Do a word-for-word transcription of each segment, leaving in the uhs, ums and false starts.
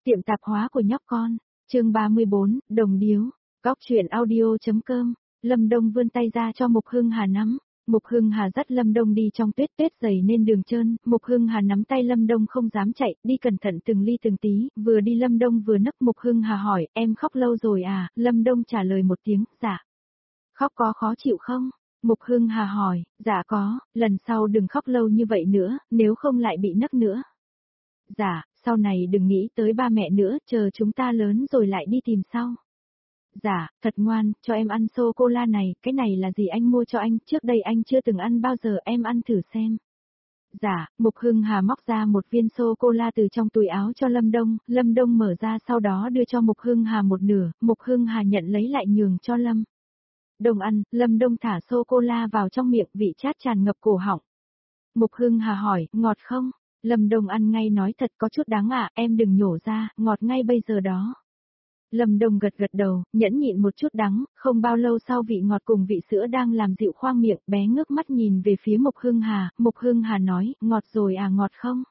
Tiệm tạp hóa của nhóc con, chương ba mươi bốn, Đồng Điếu, góc truyện audio.com, Lâm Đông vươn tay ra cho Mục Hưng Hà nắm. Mục Hưng Hà dắt Lâm Đông đi trong tuyết tuyết dày nên đường trơn, Mục Hưng Hà nắm tay Lâm Đông không dám chạy, đi cẩn thận từng ly từng tí, vừa đi Lâm Đông vừa nấc. Mục Hưng Hà hỏi, em khóc lâu rồi à? Lâm Đông trả lời một tiếng, dạ. Khóc có khó chịu không? Mục Hưng Hà hỏi, dạ có, lần sau đừng khóc lâu như vậy nữa, nếu không lại bị nấc nữa. Dạ, sau này đừng nghĩ tới ba mẹ nữa, chờ chúng ta lớn rồi lại đi tìm sau. Dạ, thật ngoan, cho em ăn sô-cô-la này, cái này là gì anh mua cho anh, trước đây anh chưa từng ăn bao giờ, em ăn thử xem. Dạ, Mục Hưng Hà móc ra một viên sô-cô-la từ trong túi áo cho Lâm Đông, Lâm Đông mở ra sau đó đưa cho Mục Hưng Hà một nửa, Mục Hưng Hà nhận lấy lại nhường cho Lâm Đông ăn, Lâm Đông thả sô-cô-la vào trong miệng, vị chát tràn ngập cổ họng. Mục Hưng Hà hỏi, ngọt không? Lâm Đông ăn ngay nói, thật có chút đắng à, em đừng nhổ ra, ngọt ngay bây giờ đó. Lâm Đông gật gật đầu, nhẫn nhịn một chút đắng, không bao lâu sau vị ngọt cùng vị sữa đang làm dịu khoang miệng, bé ngước mắt nhìn về phía Mục Hưng Hà, Mục Hưng Hà nói, ngọt rồi à, ngọt không?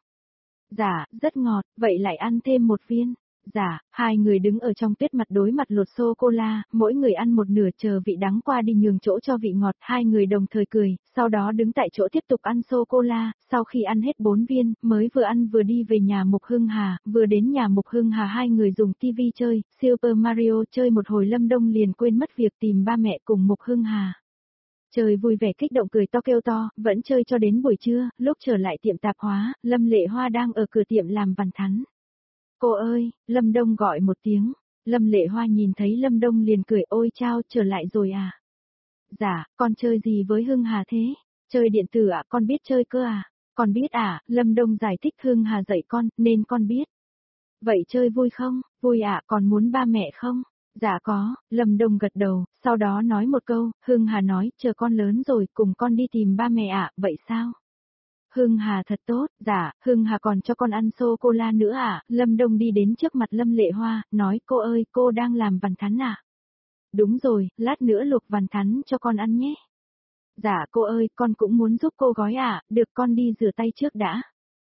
Dạ, rất ngọt, vậy lại ăn thêm một viên. Dạ, hai người đứng ở trong tuyết mặt đối mặt lột sô-cô-la, mỗi người ăn một nửa, chờ vị đắng qua đi nhường chỗ cho vị ngọt, hai người đồng thời cười, sau đó đứng tại chỗ tiếp tục ăn sô-cô-la, sau khi ăn hết bốn viên, mới vừa ăn vừa đi về nhà Mục Hưng Hà, vừa đến nhà Mục Hưng Hà hai người dùng tivi chơi, Super Mario chơi một hồi Lâm Đông liền quên mất việc tìm ba mẹ cùng Mục Hưng Hà. Trời vui vẻ kích động cười to kêu to, vẫn chơi cho đến buổi trưa, lúc trở lại tiệm tạp hóa, Lâm Lệ Hoa đang ở cửa tiệm làm vằn thắn. Cô ơi, Lâm Đông gọi một tiếng, Lâm Lệ Hoa nhìn thấy Lâm Đông liền cười, ôi chao, trở lại rồi à? Dạ, con chơi gì với Hưng Hà thế? Chơi điện tử ạ, à, con biết chơi cơ à? Con biết à, Lâm Đông giải thích, Hưng Hà dạy con, nên con biết. Vậy chơi vui không? Vui ạ, à, còn muốn ba mẹ không? Dạ có, Lâm Đông gật đầu, sau đó nói một câu, Hưng Hà nói, chờ con lớn rồi, cùng con đi tìm ba mẹ ạ, à, vậy sao? Hưng Hà thật tốt, dạ, Hưng Hà còn cho con ăn sô-cô-la nữa à, Lâm Đông đi đến trước mặt Lâm Lệ Hoa, nói, cô ơi, cô đang làm vằn thắn à? Đúng rồi, lát nữa luộc vằn thắn cho con ăn nhé. Dạ cô ơi, con cũng muốn giúp cô gói à, được, con đi rửa tay trước đã.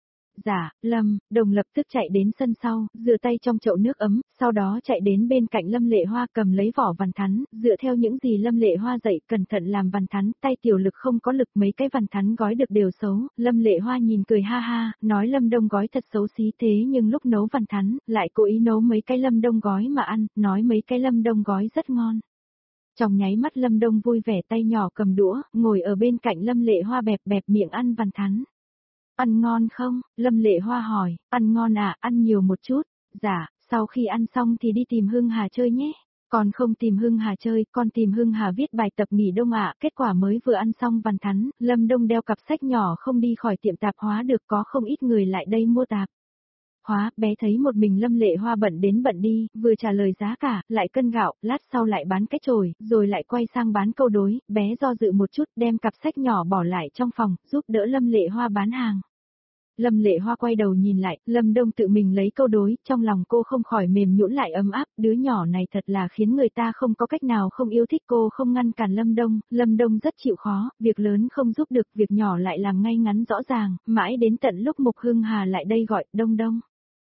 Dạ, Lâm Đông lập tức chạy đến sân sau, rửa tay trong chậu nước ấm, sau đó chạy đến bên cạnh Lâm Lệ Hoa cầm lấy vỏ vằn thắn, dựa theo những gì Lâm Lệ Hoa dạy, cẩn thận làm vằn thắn, tay tiểu lực không có lực, mấy cái vằn thắn gói được đều xấu, Lâm Lệ Hoa nhìn cười ha ha, nói Lâm Đông gói thật xấu xí, thế nhưng lúc nấu vằn thắn, lại cố ý nấu mấy cái Lâm Đông gói mà ăn, nói mấy cái Lâm Đông gói rất ngon. Trong nháy mắt Lâm Đông vui vẻ, tay nhỏ cầm đũa, ngồi ở bên cạnh Lâm Lệ Hoa bẹp bẹp miệng ăn vằn thắn. Ăn ngon không? Lâm Lệ Hoa hỏi, ăn ngon à, ăn nhiều một chút. Dạ, sau khi ăn xong thì đi tìm Hưng Hà chơi nhé. Còn không tìm Hưng Hà chơi, con tìm Hưng Hà viết bài tập nghỉ đông ạ. À. Kết quả mới vừa ăn xong vằn thắn, Lâm Đông đeo cặp sách nhỏ không đi khỏi tiệm tạp hóa được, có không ít người lại đây mua tạp hóa, bé thấy một mình Lâm Lệ Hoa bận đến bận đi, vừa trả lời giá cả, lại cân gạo, lát sau lại bán cái chổi, rồi lại quay sang bán câu đối, bé do dự một chút, đem cặp sách nhỏ bỏ lại trong phòng, giúp đỡ Lâm Lệ Hoa bán hàng. Lâm Lệ Hoa quay đầu nhìn lại, Lâm Đông tự mình lấy câu đối, trong lòng cô không khỏi mềm nhũn lại ấm áp, đứa nhỏ này thật là khiến người ta không có cách nào không yêu thích. Cô không ngăn cản Lâm Đông, Lâm Đông rất chịu khó, việc lớn không giúp được, việc nhỏ lại làm ngay ngắn rõ ràng, mãi đến tận lúc Mục Hưng Hà lại đây gọi, Đông Đông.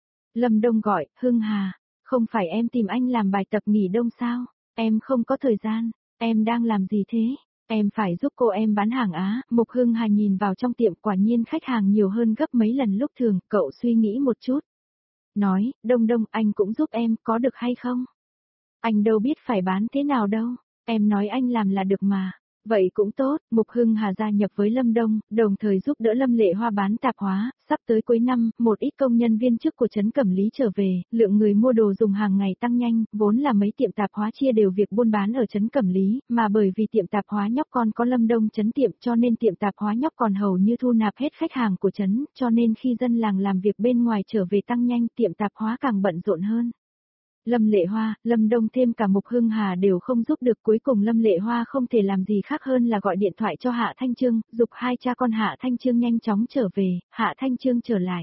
Lâm Đông gọi, Hưng Hà, không phải em tìm anh làm bài tập nghỉ đông sao? Em không có thời gian, em đang làm gì thế? Em phải giúp cô em bán hàng á. Mục Hưng Hà nhìn vào trong tiệm, quả nhiên khách hàng nhiều hơn gấp mấy lần lúc thường, cậu suy nghĩ một chút. Nói, Đông Đông, anh cũng giúp em, có được hay không? Anh đâu biết phải bán thế nào đâu, em nói anh làm là được mà. Vậy cũng tốt, Mục Hưng Hà gia nhập với Lâm Đông, đồng thời giúp đỡ Lâm Lệ Hoa bán tạp hóa, sắp tới cuối năm, một ít công nhân viên chức của trấn Cẩm Lý trở về, lượng người mua đồ dùng hàng ngày tăng nhanh, vốn là mấy tiệm tạp hóa chia đều việc buôn bán ở trấn Cẩm Lý, mà bởi vì tiệm tạp hóa nhóc con có Lâm Đông trấn tiệm cho nên tiệm tạp hóa nhóc còn hầu như thu nạp hết khách hàng của trấn, cho nên khi dân làng làm việc bên ngoài trở về tăng nhanh, tiệm tạp hóa càng bận rộn hơn. Lâm Lệ Hoa, Lâm Đông thêm cả Mục Hưng Hà đều không giúp được, cuối cùng Lâm Lệ Hoa không thể làm gì khác hơn là gọi điện thoại cho Hạ Thanh Trương, giục hai cha con Hạ Thanh Trương nhanh chóng trở về. Hạ Thanh Trương trở lại.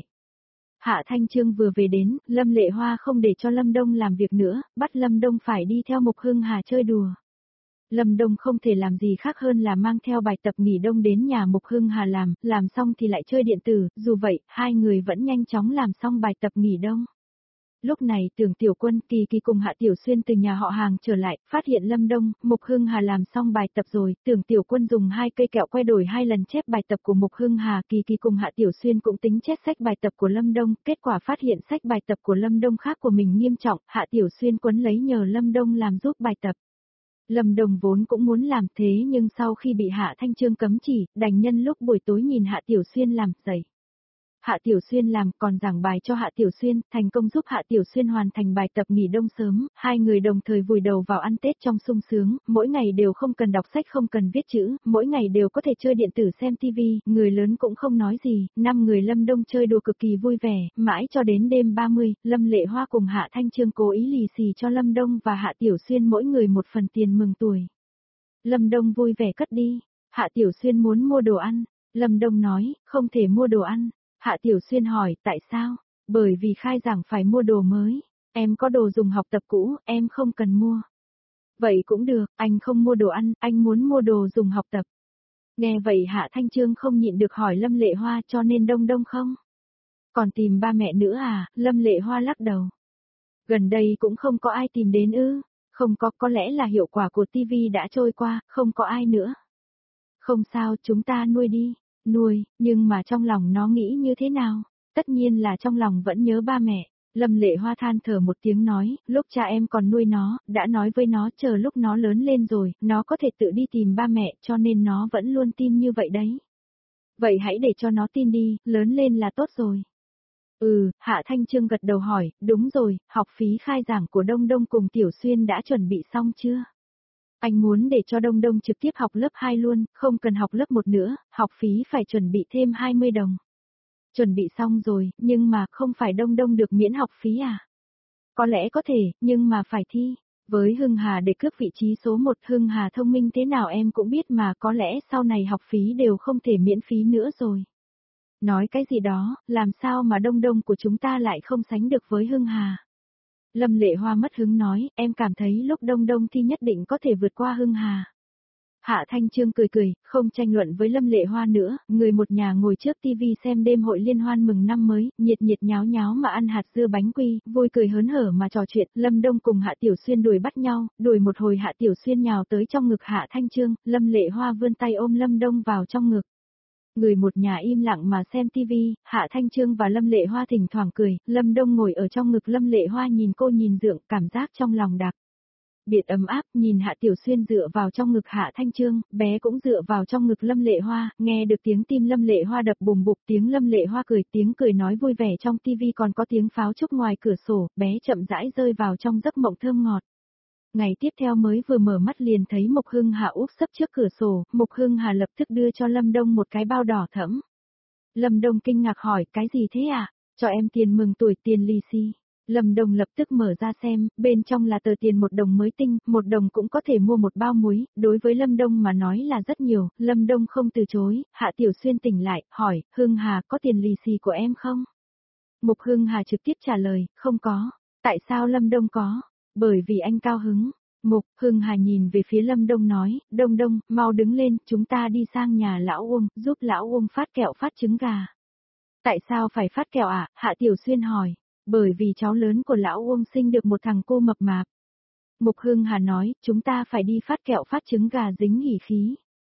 Hạ Thanh Trương vừa về đến, Lâm Lệ Hoa không để cho Lâm Đông làm việc nữa, bắt Lâm Đông phải đi theo Mục Hưng Hà chơi đùa. Lâm Đông không thể làm gì khác hơn là mang theo bài tập nghỉ đông đến nhà Mục Hưng Hà làm, làm xong thì lại chơi điện tử, dù vậy, hai người vẫn nhanh chóng làm xong bài tập nghỉ đông. Lúc này Tưởng Tiểu Quân, Kỳ Kỳ cùng Hạ Tiểu Xuyên từ nhà họ Hàng trở lại, phát hiện Lâm Đông, Mục Hưng Hà làm xong bài tập rồi, Tưởng Tiểu Quân dùng hai cây kẹo que đổi hai lần chép bài tập của Mục Hưng Hà, Kỳ Kỳ cùng Hạ Tiểu Xuyên cũng tính chép sách bài tập của Lâm Đông, kết quả phát hiện sách bài tập của Lâm Đông khác của mình nghiêm trọng, Hạ Tiểu Xuyên quấn lấy nhờ Lâm Đông làm giúp bài tập. Lâm Đông vốn cũng muốn làm thế nhưng sau khi bị Hạ Thanh Trương cấm chỉ, đành nhân lúc buổi tối nhìn Hạ Tiểu Xuyên làm, dạy. Hạ Tiểu Xuyên làm còn giảng bài cho Hạ Tiểu Xuyên, thành công giúp Hạ Tiểu Xuyên hoàn thành bài tập nghỉ đông sớm, hai người đồng thời vùi đầu vào ăn Tết trong sung sướng, mỗi ngày đều không cần đọc sách không cần viết chữ, mỗi ngày đều có thể chơi điện tử xem tivi, người lớn cũng không nói gì, năm người Lâm Đông chơi đùa cực kỳ vui vẻ, mãi cho đến đêm ba mươi, Lâm Lệ Hoa cùng Hạ Thanh Trương cố ý lì xì cho Lâm Đông và Hạ Tiểu Xuyên mỗi người một phần tiền mừng tuổi. Lâm Đông vui vẻ cất đi, Hạ Tiểu Xuyên muốn mua đồ ăn, Lâm Đông nói, không thể mua đồ ăn. Hạ Tiểu Xuyên hỏi, tại sao? Bởi vì khai giảng phải mua đồ mới, em có đồ dùng học tập cũ, em không cần mua. Vậy cũng được, anh không mua đồ ăn, anh muốn mua đồ dùng học tập. Nghe vậy Hạ Thanh Trương không nhịn được hỏi Lâm Lệ Hoa cho nên Đông Đông không? Còn tìm ba mẹ nữa à? Lâm Lệ Hoa lắc đầu. Gần đây cũng không có ai tìm đến ư? Không có, có lẽ là hiệu quả của tivi đã trôi qua, không có ai nữa. Không sao, chúng ta nuôi đi. Nuôi, nhưng mà trong lòng nó nghĩ như thế nào? Tất nhiên là trong lòng vẫn nhớ ba mẹ. Lâm Lệ Hoa than thở một tiếng nói, lúc cha em còn nuôi nó, đã nói với nó chờ lúc nó lớn lên rồi, nó có thể tự đi tìm ba mẹ cho nên nó vẫn luôn tin như vậy đấy. Vậy hãy để cho nó tin đi, lớn lên là tốt rồi. Ừ, Hạ Thanh Trương gật đầu hỏi, đúng rồi, học phí khai giảng của Đông Đông cùng Tiểu Xuyên đã chuẩn bị xong chưa? Anh muốn để cho Đông Đông trực tiếp học lớp hai luôn, không cần học lớp một nữa, học phí phải chuẩn bị thêm hai mươi đồng. Chuẩn bị xong rồi, nhưng mà không phải Đông Đông được miễn học phí à? Có lẽ có thể, nhưng mà phải thi. Với Hưng Hà để cướp vị trí số một, Hưng Hà thông minh thế nào em cũng biết mà, có lẽ sau này học phí đều không thể miễn phí nữa rồi. Nói cái gì đó, làm sao mà Đông Đông của chúng ta lại không sánh được với Hưng Hà? Lâm Lệ Hoa mất hứng nói, em cảm thấy lúc Đông Đông thi nhất định có thể vượt qua Hưng Hà. Hạ Thanh Trương cười cười, không tranh luận với Lâm Lệ Hoa nữa, người một nhà ngồi trước tivi xem đêm hội liên hoan mừng năm mới, nhiệt nhiệt nháo nháo mà ăn hạt dưa bánh quy, vui cười hớn hở mà trò chuyện, Lâm Đông cùng Hạ Tiểu Xuyên đuổi bắt nhau, đuổi một hồi Hạ Tiểu Xuyên nhào tới trong ngực Hạ Thanh Trương, Lâm Lệ Hoa vươn tay ôm Lâm Đông vào trong ngực. Người một nhà im lặng mà xem tivi, Hạ Thanh Trương và Lâm Lệ Hoa thỉnh thoảng cười, Lâm Đông ngồi ở trong ngực Lâm Lệ Hoa nhìn cô nhìn dượng, cảm giác trong lòng đặc biệt ấm áp, nhìn Hạ Tiểu Xuyên dựa vào trong ngực Hạ Thanh Trương, bé cũng dựa vào trong ngực Lâm Lệ Hoa, nghe được tiếng tim Lâm Lệ Hoa đập bùm bụp, tiếng Lâm Lệ Hoa cười, tiếng cười nói vui vẻ trong tivi còn có tiếng pháo trúc ngoài cửa sổ, bé chậm rãi rơi vào trong giấc mộng thơm ngọt. Ngày tiếp theo mới vừa mở mắt liền thấy Mục Hưng Hà úp sấp trước cửa sổ, Mục Hưng Hà lập tức đưa cho Lâm Đông một cái bao đỏ thẫm. Lâm Đông kinh ngạc hỏi, cái gì thế ạ? À? Cho em tiền mừng tuổi, tiền lì xì. Lâm Đông lập tức mở ra xem, bên trong là tờ tiền một đồng mới tinh, một đồng cũng có thể mua một bao muối, đối với Lâm Đông mà nói là rất nhiều, Lâm Đông không từ chối, Hạ Tiểu Xuyên tỉnh lại, hỏi, Hưng Hà có tiền lì xì của em không? Mục Hưng Hà trực tiếp trả lời, không có. Tại sao Lâm Đông có? Bởi vì anh cao hứng. Mục Hưng Hà nhìn về phía Lâm Đông nói, Đông Đông, mau đứng lên, chúng ta đi sang nhà lão Uông, giúp lão Uông phát kẹo phát trứng gà. Tại sao phải phát kẹo ạ? À? Hạ Tiểu Xuyên hỏi. Bởi vì cháu lớn của lão Uông sinh được một thằng cô mập mạp. Mục Hưng Hà nói, chúng ta phải đi phát kẹo phát trứng gà dính hỉ khí.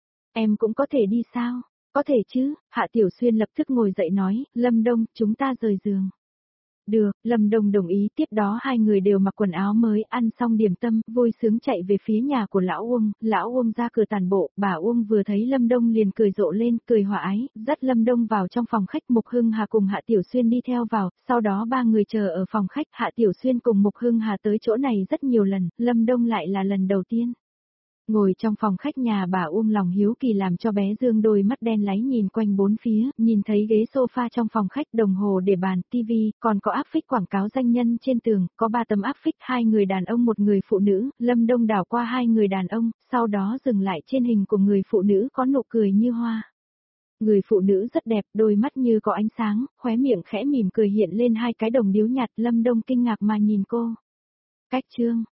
Em cũng có thể đi sao? Có thể chứ, Hạ Tiểu Xuyên lập tức ngồi dậy nói, Lâm Đông, chúng ta rời giường. Được, Lâm Đông đồng ý, tiếp đó hai người đều mặc quần áo mới, ăn xong điểm tâm, vui sướng chạy về phía nhà của lão Uông, lão Uông ra cửa tàn bộ, bà Uông vừa thấy Lâm Đông liền cười rộ lên, cười hòa ái, dắt Lâm Đông vào trong phòng khách, Mục Hưng Hà cùng Hạ Tiểu Xuyên đi theo vào, sau đó ba người chờ ở phòng khách, Hạ Tiểu Xuyên cùng Mục Hưng Hà tới chỗ này rất nhiều lần, Lâm Đông lại là lần đầu tiên. Ngồi trong phòng khách nhà bà Uông lòng hiếu kỳ làm cho bé Dương đôi mắt đen láy nhìn quanh bốn phía, nhìn thấy ghế sofa trong phòng khách, đồng hồ để bàn, tivi, còn có áp phích quảng cáo danh nhân trên tường, có ba tấm áp phích, hai người đàn ông một người phụ nữ, Lâm Đông đảo qua hai người đàn ông, sau đó dừng lại trên hình của người phụ nữ có nụ cười như hoa. Người phụ nữ rất đẹp, đôi mắt như có ánh sáng, khóe miệng khẽ mỉm cười hiện lên hai cái đồng điếu nhạt, Lâm Đông kinh ngạc mà nhìn cô. Cách chương